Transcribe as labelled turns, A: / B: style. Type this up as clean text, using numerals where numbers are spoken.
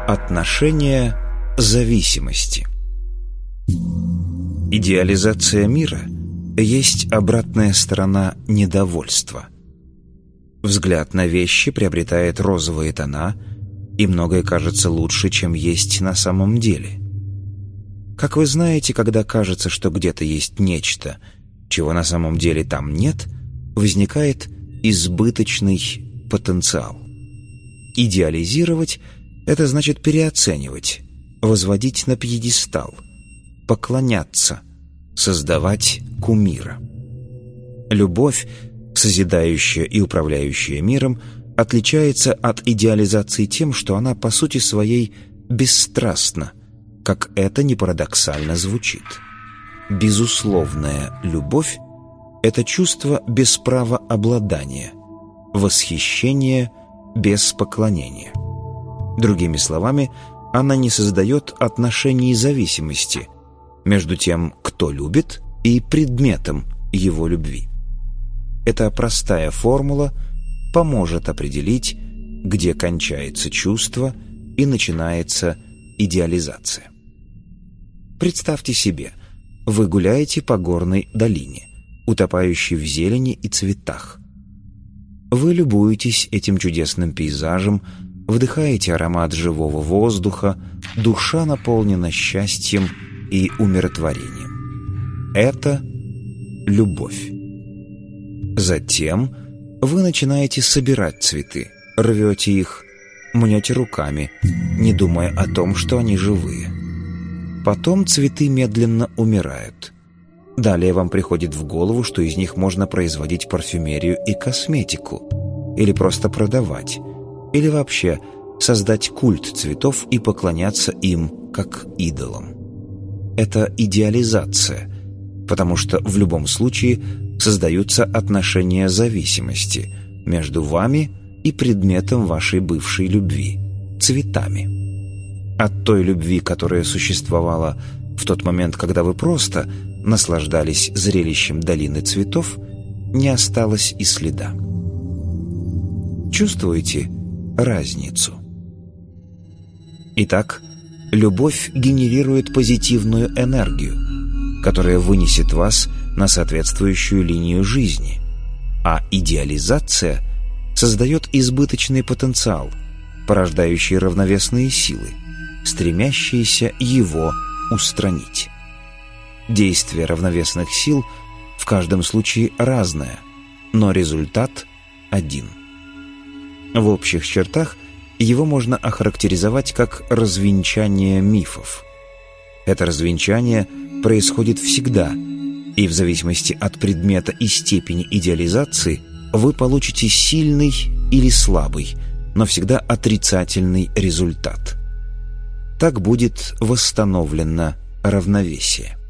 A: Отношение зависимости. Идеализация мира есть обратная сторона недовольства. Взгляд на вещи приобретает розовые тона, и многое кажется лучше, чем есть на самом деле. Как вы знаете, когда кажется, что где-то есть нечто, чего на самом деле там нет, возникает избыточный потенциал. Идеализировать — это значит переоценивать, возводить на пьедестал, поклоняться, создавать кумира. Любовь, созидающая и управляющая миром, отличается от идеализации тем, что она по сути своей бесстрастна, как это не парадоксально звучит. Безусловная любовь — это чувство без права обладания, восхищение без поклонения. Другими словами, она не создает отношений зависимости между тем, кто любит, и предметом его любви. Эта простая формула поможет определить, где кончается чувство и начинается идеализация. Представьте себе, вы гуляете по горной долине, утопающей в зелени и цветах. Вы любуетесь этим чудесным пейзажем, вдыхаете аромат живого воздуха, душа наполнена счастьем и умиротворением. Это любовь. Затем вы начинаете собирать цветы, рвете их, мнете руками, не думая о том, что они живые. Потом цветы медленно умирают. Далее вам приходит в голову, что из них можно производить парфюмерию и косметику, или просто продавать, или вообще создать культ цветов и поклоняться им как идолам. Это идеализация, потому что в любом случае создаются отношения зависимости между вами и предметом вашей бывшей любви – цветами. От той любви, которая существовала в тот момент, когда вы просто наслаждались зрелищем долины цветов, не осталось и следа. Чувствуете разницу? Итак, любовь генерирует позитивную энергию, которая вынесет вас на соответствующую линию жизни, а идеализация создает избыточный потенциал, порождающий равновесные силы, стремящиеся его устранить. Действие равновесных сил в каждом случае разное, но результат один. В общих чертах его можно охарактеризовать как развенчание мифов. Это развенчание происходит всегда, и в зависимости от предмета и степени идеализации вы получите сильный или слабый, но всегда отрицательный результат. Так будет восстановлено равновесие.